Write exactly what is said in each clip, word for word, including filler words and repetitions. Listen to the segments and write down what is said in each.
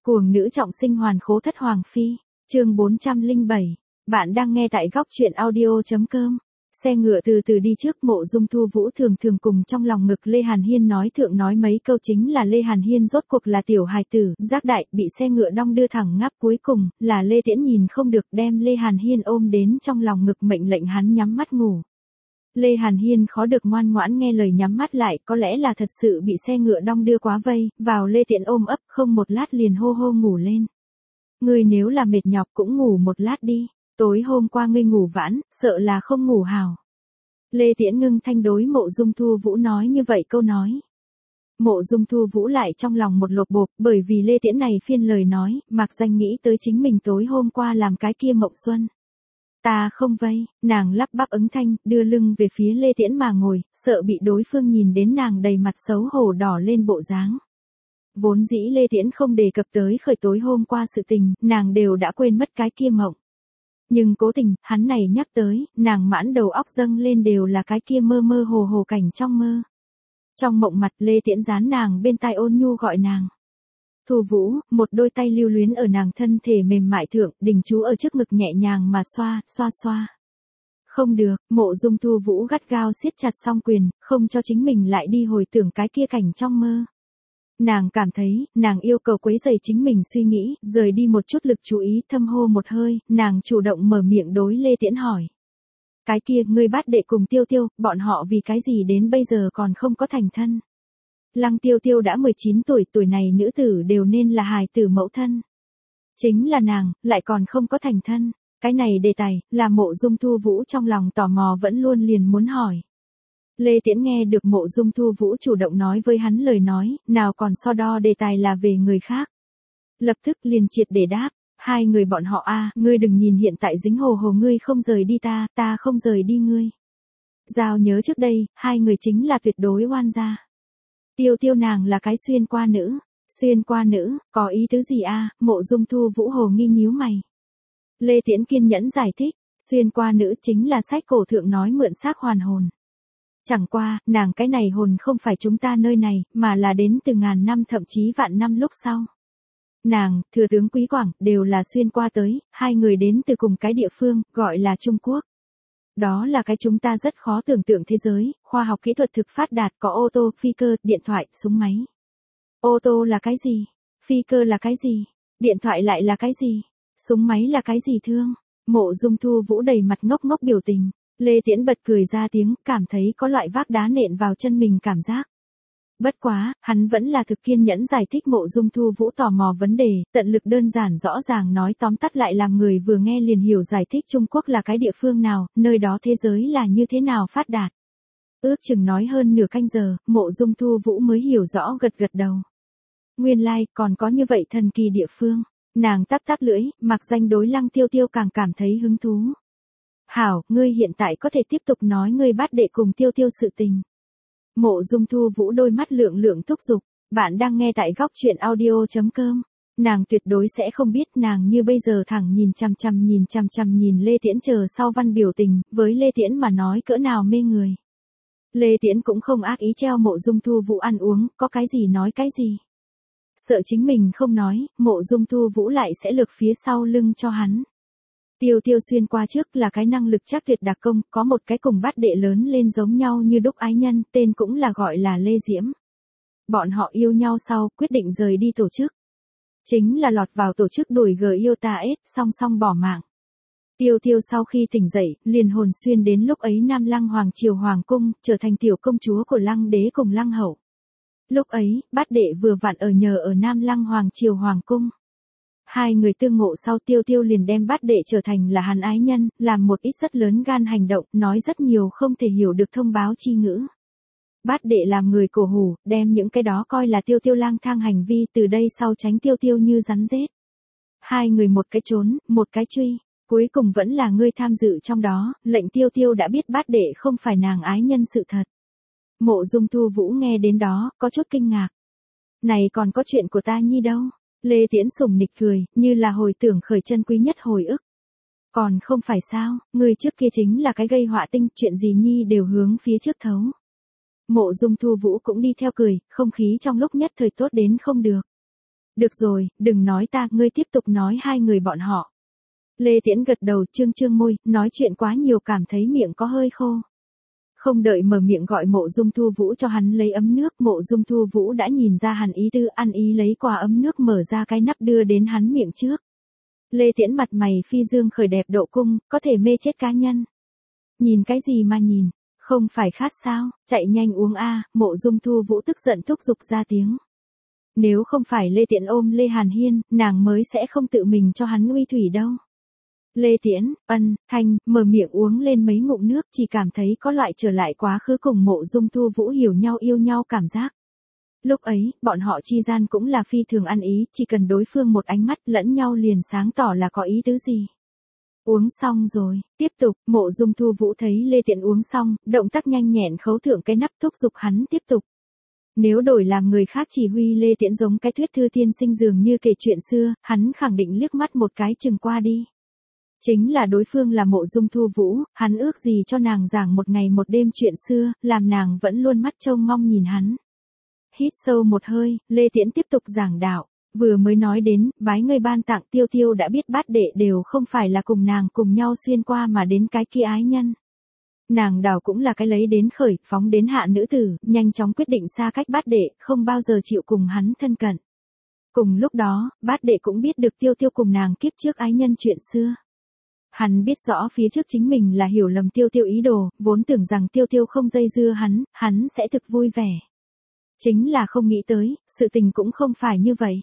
Cuồng nữ trọng sinh hoàn khố thất hoàng phi, chương bốn trăm lẻ bảy. Bạn đang nghe tại góc truyện audio.com. Xe ngựa từ từ đi trước, Mộ Dung Thu Vũ thường thường cùng trong lòng ngực Lê Hàn Hiên nói thượng nói mấy câu, chính là Lê Hàn Hiên rốt cuộc là tiểu hài tử, giác đại, bị xe ngựa đong đưa thẳng ngáp, cuối cùng, là Lê Tiễn nhìn không được đem Lê Hàn Hiên ôm đến trong lòng ngực, mệnh lệnh hắn nhắm mắt ngủ. Lê Hàn Hiên khó được ngoan ngoãn nghe lời nhắm mắt lại, có lẽ là thật sự bị xe ngựa đong đưa quá vây, vào Lê Tiễn ôm ấp, không một lát liền hô hô ngủ lên. Ngươi nếu là mệt nhọc cũng ngủ một lát đi, tối hôm qua ngươi ngủ vãn, sợ là không ngủ hào. Lê Tiễn ngưng thanh đối Mộ Dung Thu Vũ nói như vậy câu nói. Mộ Dung Thu Vũ lại trong lòng một lột bột, bởi vì Lê Tiễn này phiên lời nói, mặc danh nghĩ tới chính mình tối hôm qua làm cái kia mộng xuân. Ta không vây, nàng lắp bắp ứng thanh, đưa lưng về phía Lê Tiễn mà ngồi, sợ bị đối phương nhìn đến nàng đầy mặt xấu hổ đỏ lên bộ dáng. Vốn dĩ Lê Tiễn không đề cập tới khởi tối hôm qua sự tình, nàng đều đã quên mất cái kia mộng. Nhưng cố tình, hắn này nhắc tới, nàng mãn đầu óc dâng lên đều là cái kia mơ mơ hồ hồ cảnh trong mơ. Trong mộng mặt Lê Tiễn dán nàng bên tai ôn nhu gọi nàng. Thu Vũ, một đôi tay lưu luyến ở nàng thân thể mềm mại thượng, đình chú ở trước ngực nhẹ nhàng mà xoa, xoa xoa. Không được, Mộ Dung Thu Vũ gắt gao siết chặt song quyền, không cho chính mình lại đi hồi tưởng cái kia cảnh trong mơ. Nàng cảm thấy, nàng yêu cầu quấy rầy chính mình suy nghĩ, rời đi một chút lực chú ý, thâm hô một hơi, nàng chủ động mở miệng đối Lê Tiễn hỏi. Cái kia, ngươi bát đệ cùng Tiêu Tiêu, bọn họ vì cái gì đến bây giờ còn không có thành thân? Lăng Tiêu Tiêu đã mười chín tuổi, tuổi này nữ tử đều nên là hài tử mẫu thân. Chính là nàng, lại còn không có thành thân. Cái này đề tài, là Mộ Dung Thu Vũ trong lòng tò mò vẫn luôn liền muốn hỏi. Lê Tiễn nghe được Mộ Dung Thu Vũ chủ động nói với hắn lời nói, nào còn so đo đề tài là về người khác. Lập tức liền triệt để đáp, hai người bọn họ a, ngươi đừng nhìn hiện tại dính hồ hồ ngươi không rời đi ta, ta không rời đi ngươi. Giao nhớ trước đây, hai người chính là tuyệt đối oan gia. Tiêu Tiêu nàng là cái xuyên qua nữ, xuyên qua nữ, có ý tứ gì a? Mộ Dung Thu Vũ hồ nghi nhíu mày. Lê Tiễn kiên nhẫn giải thích, xuyên qua nữ chính là sách cổ thượng nói mượn xác hoàn hồn. Chẳng qua, nàng cái này hồn không phải chúng ta nơi này, mà là đến từ ngàn năm thậm chí vạn năm lúc sau. Nàng, thừa tướng Quý Quảng, đều là xuyên qua tới, hai người đến từ cùng cái địa phương, gọi là Trung Quốc. Đó là cái chúng ta rất khó tưởng tượng thế giới, khoa học kỹ thuật thực phát đạt, có ô tô, phi cơ, điện thoại, súng máy. Ô tô là cái gì? Phi cơ là cái gì? Điện thoại lại là cái gì? Súng máy là cái gì thương? Mộ Dung Thu Vũ đầy mặt ngốc ngốc biểu tình. Lê Tiễn bật cười ra tiếng, cảm thấy có loại vác đá nện vào chân mình cảm giác. Bất quá, hắn vẫn là thực kiên nhẫn giải thích Mộ Dung Thu Vũ tò mò vấn đề, tận lực đơn giản rõ ràng nói tóm tắt lại làm người vừa nghe liền hiểu giải thích Trung Quốc là cái địa phương nào, nơi đó thế giới là như thế nào phát đạt. Ước chừng nói hơn nửa canh giờ, Mộ Dung Thu Vũ mới hiểu rõ gật gật đầu. Nguyên lai, like, còn có như vậy thần kỳ địa phương. Nàng tắp tắp lưỡi, mặc danh đối Lăng Tiêu Tiêu càng cảm thấy hứng thú. Hảo, ngươi hiện tại có thể tiếp tục nói ngươi bát đệ cùng Tiêu Tiêu sự tình. Mộ Dung Thu Vũ đôi mắt lượng lượng thúc giục, bạn đang nghe tại góc truyện audio.com. Nàng tuyệt đối sẽ không biết nàng như bây giờ thẳng nhìn chằm chằm nhìn chằm chằm nhìn Lê Tiễn chờ sau văn biểu tình, với Lê Tiễn mà nói cỡ nào mê người. Lê Tiễn cũng không ác ý treo Mộ Dung Thu Vũ ăn uống, có cái gì nói cái gì. Sợ chính mình không nói, Mộ Dung Thu Vũ lại sẽ lược phía sau lưng cho hắn. Tiêu Tiêu xuyên qua trước là cái năng lực chắc tuyệt đặc công, có một cái cùng bát đệ lớn lên giống nhau như đúc ái nhân, tên cũng là gọi là Lê Diễm. Bọn họ yêu nhau sau, quyết định rời đi tổ chức. Chính là lọt vào tổ chức đuổi gờ yêu ta ết, song song bỏ mạng. Tiêu Tiêu sau khi tỉnh dậy, liền hồn xuyên đến lúc ấy Nam Lăng Hoàng Triều Hoàng Cung, trở thành tiểu công chúa của Lăng Đế cùng Lăng Hậu. Lúc ấy, bát đệ vừa vặn ở nhờ ở Nam Lăng Hoàng Triều Hoàng Cung. Hai người tương ngộ sau Tiêu Tiêu liền đem bát đệ trở thành là hắn ái nhân, làm một ít rất lớn gan hành động, nói rất nhiều không thể hiểu được thông báo chi ngữ. Bát đệ làm người cổ hủ, đem những cái đó coi là Tiêu Tiêu lang thang hành vi, từ đây sau tránh Tiêu Tiêu như rắn rết. Hai người một cái trốn, một cái truy, cuối cùng vẫn là ngươi tham dự trong đó, lệnh Tiêu Tiêu đã biết bát đệ không phải nàng ái nhân sự thật. Mộ Dung Thu Vũ nghe đến đó, có chút kinh ngạc. Này còn có chuyện của ta nhi đâu? Lê Tiễn sủng nịch cười, như là hồi tưởng khởi chân quý nhất hồi ức. Còn không phải sao, người trước kia chính là cái gây họa tinh, chuyện gì nhi đều hướng phía trước thấu. Mộ Dung Thu Vũ cũng đi theo cười, không khí trong lúc nhất thời tốt đến không được. Được rồi, đừng nói ta, ngươi tiếp tục nói hai người bọn họ. Lê Tiễn gật đầu trương trương môi, nói chuyện quá nhiều cảm thấy miệng có hơi khô. Không đợi mở miệng gọi Mộ Dung Thu Vũ cho hắn lấy ấm nước, Mộ Dung Thu Vũ đã nhìn ra hắn ý tư, ăn ý lấy quả ấm nước mở ra cái nắp đưa đến hắn miệng trước. Lê Tiễn mặt mày phi dương khởi đẹp độ cung, có thể mê chết cá nhân. Nhìn cái gì mà nhìn, không phải khát sao, chạy nhanh uống a. Mộ Dung Thu Vũ tức giận thúc giục ra tiếng. Nếu không phải Lê Tiễn ôm Lê Hàn Hiên, nàng mới sẽ không tự mình cho hắn uy thủy đâu. Lê Tiễn, ân, thanh, mở miệng uống lên mấy ngụm nước, chỉ cảm thấy có loại trở lại quá khứ cùng Mộ Dung Thu Vũ hiểu nhau yêu nhau cảm giác. Lúc ấy, bọn họ chi gian cũng là phi thường ăn ý, chỉ cần đối phương một ánh mắt lẫn nhau liền sáng tỏ là có ý tứ gì. Uống xong rồi, tiếp tục, Mộ Dung Thu Vũ thấy Lê Tiễn uống xong, động tác nhanh nhẹn khấu thượng cái nắp thúc giục hắn tiếp tục. Nếu đổi làm người khác chỉ huy Lê Tiễn giống cái thuyết thư tiên sinh dường như kể chuyện xưa, hắn khẳng định liếc mắt một cái chừng qua đi. Chính là đối phương là Mộ Dung Thu Vũ, hắn ước gì cho nàng giảng một ngày một đêm chuyện xưa, làm nàng vẫn luôn mắt trông mong nhìn hắn. Hít sâu một hơi, Lê Tiễn tiếp tục giảng đạo, vừa mới nói đến, bái ngươi ban tặng Tiêu Tiêu đã biết bát đệ đều không phải là cùng nàng cùng nhau xuyên qua mà đến cái kia ái nhân. Nàng đảo cũng là cái lấy đến khởi, phóng đến hạ nữ tử, nhanh chóng quyết định xa cách bát đệ, không bao giờ chịu cùng hắn thân cận. Cùng lúc đó, bát đệ cũng biết được Tiêu Tiêu cùng nàng kiếp trước ái nhân chuyện xưa. Hắn biết rõ phía trước chính mình là hiểu lầm Tiêu Tiêu ý đồ, vốn tưởng rằng Tiêu Tiêu không dây dưa hắn, hắn sẽ thực vui vẻ. Chính là không nghĩ tới, sự tình cũng không phải như vậy.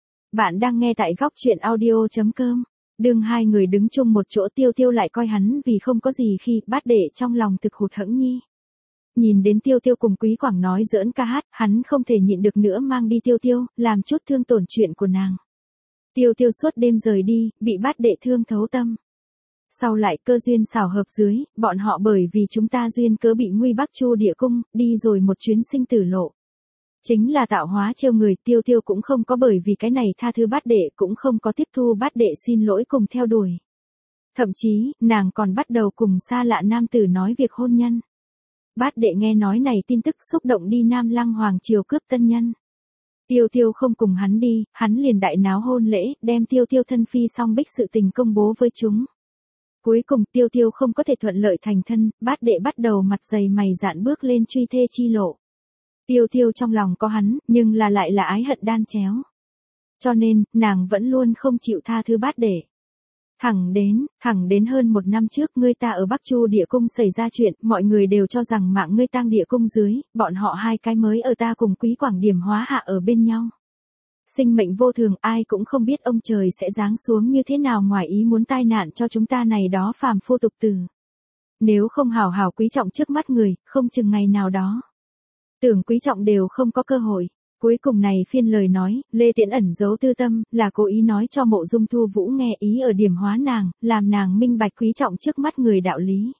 Bạn đang nghe tại góc truyện audio chấm com. Đương hai người đứng chung một chỗ Tiêu Tiêu lại coi hắn vì không có gì khi bát đệ trong lòng thực hụt hẫng nhi. Nhìn đến Tiêu Tiêu cùng Quý Quảng nói giỡn ca hát, hắn không thể nhịn được nữa mang đi Tiêu Tiêu, làm chút thương tổn chuyện của nàng. Tiêu Tiêu suốt đêm rời đi, bị bát đệ thương thấu tâm. Sau lại cơ duyên xảo hợp dưới, bọn họ bởi vì chúng ta duyên cớ bị nguy Bắc Chu địa cung, đi rồi một chuyến sinh tử lộ. Chính là tạo hóa trêu người, Tiêu Tiêu cũng không có bởi vì cái này tha thứ bát đệ, cũng không có tiếp thu bát đệ xin lỗi cùng theo đuổi. Thậm chí, nàng còn bắt đầu cùng xa lạ nam tử nói việc hôn nhân. Bát đệ nghe nói này tin tức xúc động đi Nam Lăng Hoàng triều cướp tân nhân. Tiêu Tiêu không cùng hắn đi, hắn liền đại náo hôn lễ, đem Tiêu Tiêu thân phi song bích sự tình công bố với chúng. Cuối cùng Tiêu Tiêu không có thể thuận lợi thành thân, bát đệ bắt đầu mặt dày mày dạn bước lên truy thê chi lộ. Tiêu Tiêu trong lòng có hắn, nhưng là lại là ái hận đan chéo. Cho nên, nàng vẫn luôn không chịu tha thứ bát đệ. Thẳng đến, thẳng đến hơn một năm trước ngươi ta ở Bắc Chu địa cung xảy ra chuyện, mọi người đều cho rằng mạng ngươi tang địa cung dưới, bọn họ hai cái mới ở ta cùng Quý Quảng điểm hóa hạ ở bên nhau. Sinh mệnh vô thường, ai cũng không biết ông trời sẽ giáng xuống như thế nào ngoài ý muốn tai nạn cho chúng ta này đó phàm phu tục tử. Nếu không hào hào quý trọng trước mắt người, không chừng ngày nào đó. Tưởng quý trọng đều không có cơ hội. Cuối cùng này phiên lời nói, Lê Tiễn ẩn giấu tư tâm, là cố ý nói cho Mộ Dung Thu Vũ nghe ý ở điểm hóa nàng, làm nàng minh bạch quý trọng trước mắt người đạo lý.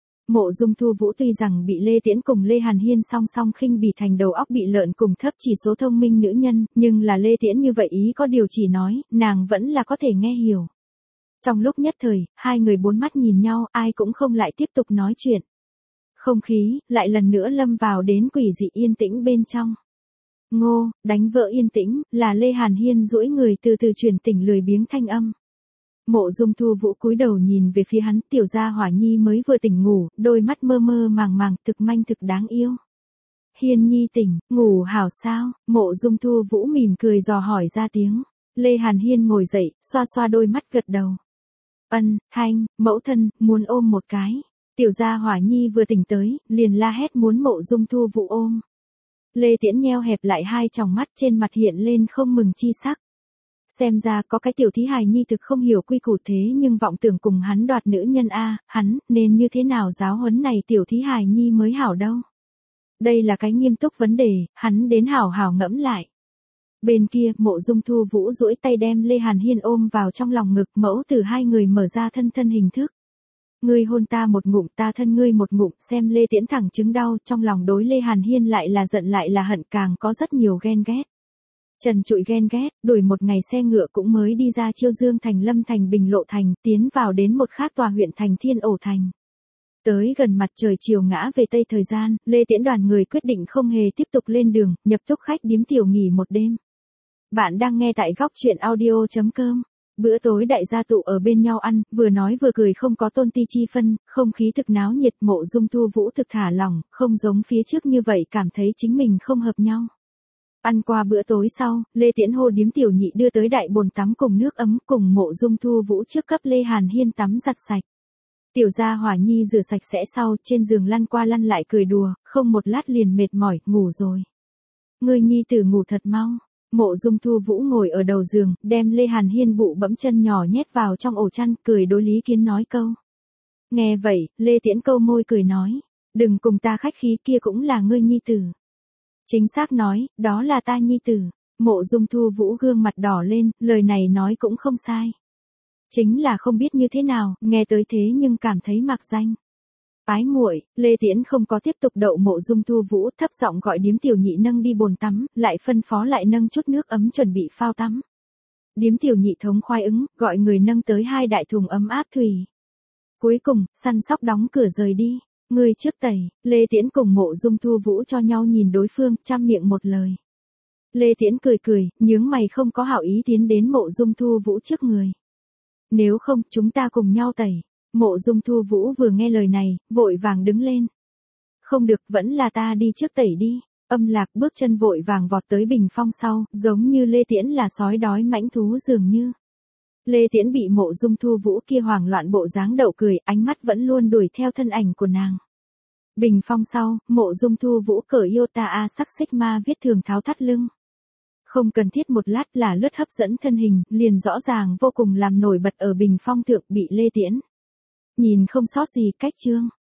Mộ Dung Thu Vũ tuy rằng bị Lê Tiễn cùng Lê Hàn Hiên song song khinh bỉ thành đầu óc bị lợn cùng thấp chỉ số thông minh nữ nhân, nhưng là Lê Tiễn như vậy ý có điều chỉ nói, nàng vẫn là có thể nghe hiểu. Trong lúc nhất thời, hai người bốn mắt nhìn nhau, ai cũng không lại tiếp tục nói chuyện. Không khí, lại lần nữa lâm vào đến quỷ dị yên tĩnh bên trong. Ngô, đánh vỡ yên tĩnh, là Lê Hàn Hiên duỗi người từ từ chuyển tỉnh lười biếng thanh âm. Mộ Dung Thu Vũ cúi đầu nhìn về phía hắn, tiểu gia hỏa nhi mới vừa tỉnh ngủ, đôi mắt mơ mơ màng màng, thực manh thực đáng yêu. Hiên nhi tỉnh, ngủ hảo sao? Mộ Dung Thu Vũ mỉm cười dò hỏi ra tiếng. Lê Hàn Hiên ngồi dậy, xoa xoa đôi mắt gật đầu. Ân, Thanh, mẫu thân, muốn ôm một cái. Tiểu gia hỏa nhi vừa tỉnh tới, liền la hét muốn Mộ Dung Thu Vũ ôm. Lê Tiễn nheo hẹp lại hai tròng mắt, trên mặt hiện lên không mừng chi sắc. Xem ra có cái tiểu thí hài nhi thực không hiểu quy củ thế nhưng vọng tưởng cùng hắn đoạt nữ nhân a, hắn nên như thế nào giáo huấn này tiểu thí hài nhi mới hảo đâu. Đây là cái nghiêm túc vấn đề, hắn đến hảo hảo ngẫm lại. Bên kia, Mộ Dung Thu Vũ duỗi tay đem Lê Hàn Hiên ôm vào trong lòng ngực, mẫu tử hai người mở ra thân thân hình thức. Ngươi hôn ta một ngụm, ta thân ngươi một ngụm, xem Lê Tiễn thẳng chứng đau, trong lòng đối Lê Hàn Hiên lại là giận lại là hận, càng có rất nhiều ghen ghét. Trần trụi ghen ghét, đuổi một ngày xe ngựa cũng mới đi ra Chiêu Dương thành, Lâm thành, Bình Lộ thành, tiến vào đến một khác tòa huyện thành Thiên Ổ thành. Tới gần mặt trời chiều ngã về tây thời gian, Lê Tiễn đoàn người quyết định không hề tiếp tục lên đường, nhập túc khách điếm tiểu nghỉ một đêm. Bạn đang nghe tại góc chuyện audio chấm com. Bữa tối đại gia tụ ở bên nhau ăn, vừa nói vừa cười không có tôn ti chi phân, không khí thực náo nhiệt. Mộ Dung Thu Vũ thực thả lỏng, không giống phía trước như vậy cảm thấy chính mình không hợp nhau. Ăn qua bữa tối sau, Lê Tiễn hô điếm tiểu nhị đưa tới đại bồn tắm cùng nước ấm, cùng Mộ Dung Thu Vũ trước cấp Lê Hàn Hiên tắm giặt sạch. Tiểu gia hỏa nhi rửa sạch sẽ sau, trên giường lăn qua lăn lại cười đùa, không một lát liền mệt mỏi, ngủ rồi. Ngươi nhi tử ngủ thật mau. Mộ Dung Thu Vũ ngồi ở đầu giường, đem Lê Hàn Hiên bụ bẫm chân nhỏ nhét vào trong ổ chăn, cười đối Lý Kiến nói câu. Nghe vậy, Lê Tiễn câu môi cười nói, đừng cùng ta khách khí, kia cũng là ngươi nhi tử. Chính xác nói, đó là ta nhi tử. Mộ Dung Thu Vũ gương mặt đỏ lên, lời này nói cũng không sai. Chính là không biết như thế nào, nghe tới thế nhưng cảm thấy mạc danh. Ái muội, Lê Tiễn không có tiếp tục đậu Mộ Dung Thu Vũ, thấp giọng gọi điếm tiểu nhị nâng đi bồn tắm, lại phân phó lại nâng chút nước ấm chuẩn bị phao tắm. Điếm tiểu nhị thống khoái ứng, gọi người nâng tới hai đại thùng ấm áp thủy. Cuối cùng, săn sóc đóng cửa rời đi. Người trước tẩy, Lê Tiễn cùng Mộ Dung Thu Vũ cho nhau nhìn đối phương, trăm miệng một lời. Lê Tiễn cười cười, nhướng mày không có hảo ý tiến đến Mộ Dung Thu Vũ trước người. Nếu không, chúng ta cùng nhau tẩy. Mộ Dung Thu Vũ vừa nghe lời này, vội vàng đứng lên. Không được, vẫn là ta đi trước tẩy đi. Âm Lạc bước chân vội vàng vọt tới bình phong sau, giống như Lê Tiễn là sói đói mãnh thú dường như. Lê Tiễn bị Mộ Dung Thu Vũ kia hoảng loạn bộ dáng đậu cười, ánh mắt vẫn luôn đuổi theo thân ảnh của nàng. Bình phong sau, Mộ Dung Thu Vũ cởi Iota A sắc Sigma viết thường tháo thắt lưng. Không cần thiết một lát là lướt hấp dẫn thân hình, liền rõ ràng vô cùng làm nổi bật ở bình phong thượng bị Lê Tiễn. Nhìn không sót gì cách chương.